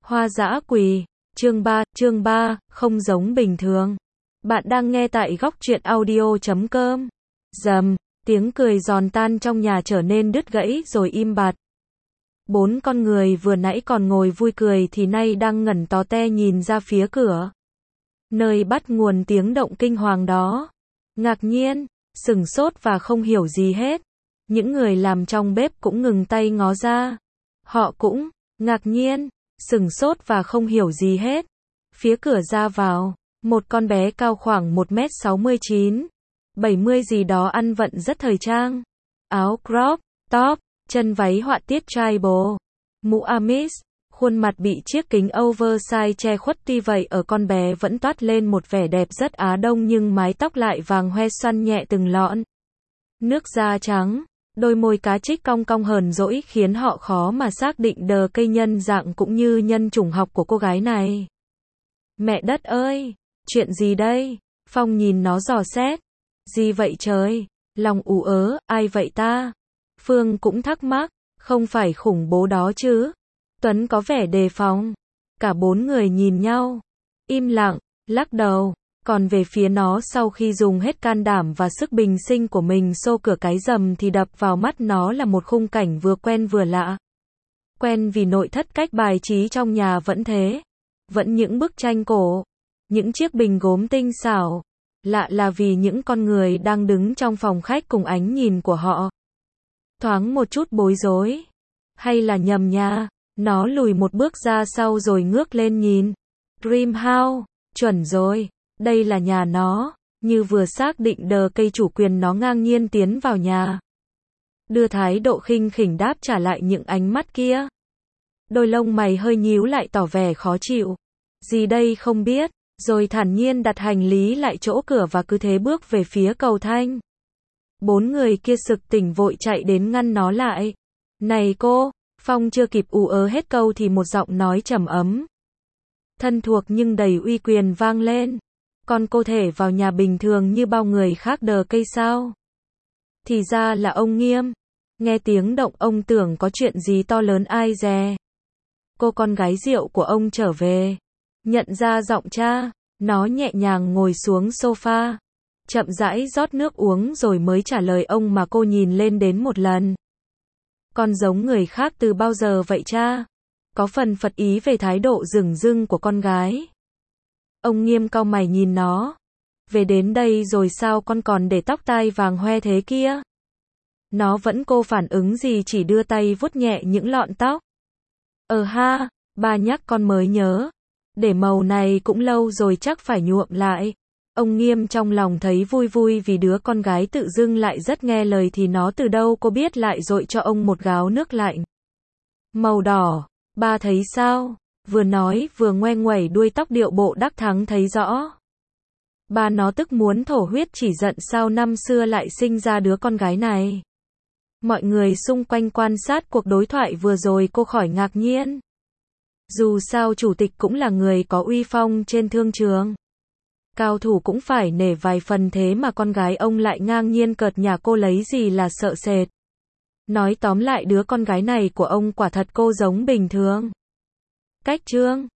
Hoa dã quỳ, chương 3, không giống bình thường. Bạn đang nghe tại góc truyện audio.com. Rầm, tiếng cười giòn tan trong nhà trở nên đứt gãy rồi im bặt. Bốn con người vừa nãy còn ngồi vui cười thì nay đang ngẩn tó te nhìn ra phía cửa. Nơi bắt nguồn tiếng động kinh hoàng đó. Ngạc nhiên, sửng sốt và không hiểu gì hết. Những người làm trong bếp cũng ngừng tay ngó ra. Họ cũng ngạc nhiên, sửng sốt và không hiểu gì hết. Phía cửa ra vào, một con bé cao khoảng 1m69, 70 gì đó ăn vận rất thời trang. Áo crop, top, chân váy họa tiết tribal, mũ Amis, khuôn mặt bị chiếc kính oversize che khuất, tuy vậy ở con bé vẫn toát lên một vẻ đẹp rất Á Đông, nhưng mái tóc lại vàng hoe xoăn nhẹ từng lọn. Nước da trắng, đôi môi cá trích cong cong hờn dỗi khiến họ khó mà xác định đờ cây nhân dạng cũng như nhân chủng học của cô gái này. Mẹ đất ơi, chuyện gì đây? Phong nhìn nó dò xét. Gì vậy trời? Lòng ú ớ, ai vậy ta? Phương cũng thắc mắc, không phải khủng bố đó chứ? Tuấn có vẻ đề phòng. Cả bốn người nhìn nhau, im lặng, lắc đầu. Còn về phía nó, sau khi dùng hết can đảm và sức bình sinh của mình xô cửa cái rầm thì đập vào mắt nó là một khung cảnh vừa quen vừa lạ. Quen vì nội thất cách bài trí trong nhà vẫn thế. Vẫn những bức tranh cổ, những chiếc bình gốm tinh xảo. Lạ là vì những con người đang đứng trong phòng khách cùng ánh nhìn của họ. Thoáng một chút bối rối. Hay là nhầm nha? Nó lùi một bước ra sau rồi ngước lên nhìn. Dream House, chuẩn rồi. Đây là nhà nó. Như vừa xác định đờ cây chủ quyền, nó ngang nhiên tiến vào nhà. Đưa thái độ khinh khỉnh đáp trả lại những ánh mắt kia. Đôi lông mày hơi nhíu lại tỏ vẻ khó chịu. Gì đây không biết. Rồi thản nhiên đặt hành lý lại chỗ cửa và cứ thế bước về phía cầu thang. Bốn người kia sực tỉnh vội chạy đến ngăn nó lại. Này cô! Phong chưa kịp ú ớ hết câu thì một giọng nói trầm ấm, thân thuộc nhưng đầy uy quyền vang lên. Con cô thể vào nhà bình thường như bao người khác đờ cây sao? Thì ra là ông Nghiêm. Nghe tiếng động ông tưởng có chuyện gì to lớn ai dè. Cô con gái rượu của ông trở về. Nhận ra giọng cha, nó nhẹ nhàng ngồi xuống sofa, chậm rãi rót nước uống rồi mới trả lời ông mà cô nhìn lên đến một lần. Con giống người khác từ bao giờ vậy cha? Có phần phật ý về thái độ dửng dưng của con gái. Ông Nghiêm cau mày nhìn nó. Về đến đây rồi sao con còn để tóc tai vàng hoe thế kia? Nó vẫn cô phản ứng gì, chỉ đưa tay vuốt nhẹ những lọn tóc. Ha, ba nhắc con mới nhớ. Để màu này cũng lâu rồi chắc phải nhuộm lại. Ông Nghiêm trong lòng thấy vui vui vì đứa con gái tự dưng lại rất nghe lời, thì nó từ đâu cô biết lại dội cho ông một gáo nước lạnh. Màu đỏ, ba thấy sao? Vừa nói vừa ngoe nguẩy đuôi tóc điệu bộ đắc thắng thấy rõ. Ba nó tức muốn thổ huyết, chỉ giận sao năm xưa lại sinh ra đứa con gái này. Mọi người xung quanh quan sát cuộc đối thoại vừa rồi cô khỏi ngạc nhiên. Dù sao chủ tịch cũng là người có uy phong trên thương trường. Cao thủ cũng phải nể vài phần, thế mà con gái ông lại ngang nhiên cợt nhả cô lấy gì là sợ sệt. Nói tóm lại đứa con gái này của ông quả thật cô giống bình thường. Cách trương,